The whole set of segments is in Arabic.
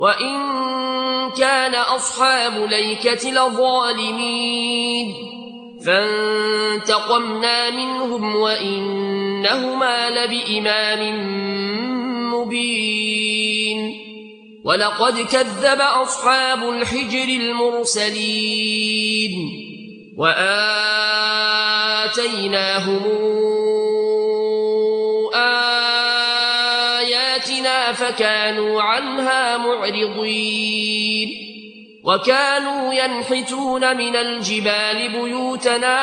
وإن كان أصحاب الأيكة لظالمين فانتقمنا منهم وإنهما لبإمام مبين ولقد كذب أصحاب الحجر المرسلين وآتيناهم آياتنا فكانوا عنها معرضين وكانوا ينحتون من الجبال بيوتنا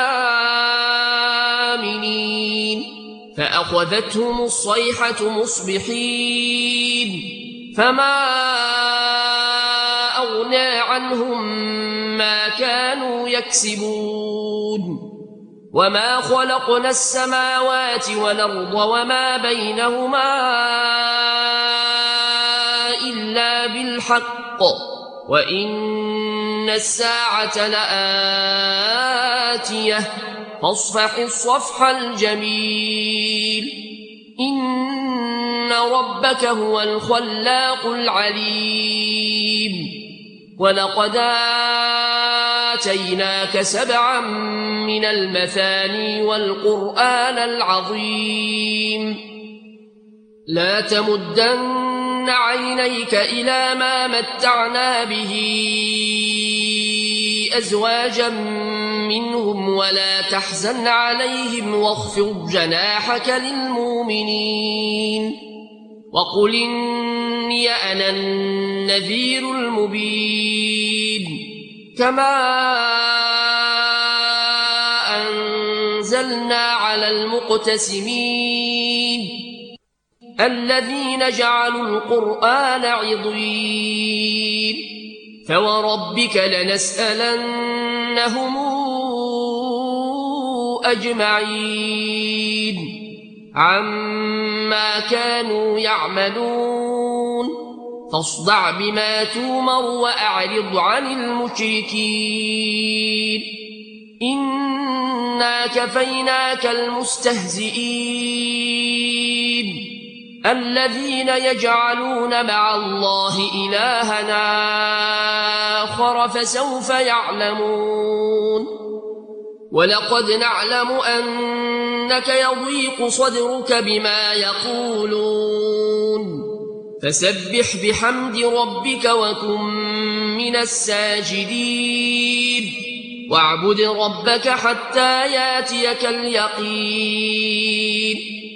آمنين فأخذتهم الصيحة مصبحين فما أغنى عنهم ما كانوا يكسبون وما خلقنا السماوات والأرض وما بينهما إلا بالحق وإن الساعة لآتية فاصفح الصفح الجميل إن ربك هو الخلاق العليم ولقد آتيناك 7 من المثاني والقرآن العظيم لا تمدن عينيك إلى ما متعنا به أزواجا منهم ولا تحزن عليهم واخفض جناحك للمؤمنين وقل إني أنا النذير المبين كما أنزلنا على المقتسمين الذين جعلوا القرآن عضين فوربك لنسألنهم أجمعين عما كانوا يعملون فاصدع بما تومر وأعرض عن المشركين إنا كفيناك المستهزئين الذين يجعلون مع الله إلهنا آخر فسوف يعلمون ولقد نعلم أنك يضيق صدرك بما يقولون فسبح بحمد ربك وكن من الساجدين واعبد ربك حتى ياتيك اليقين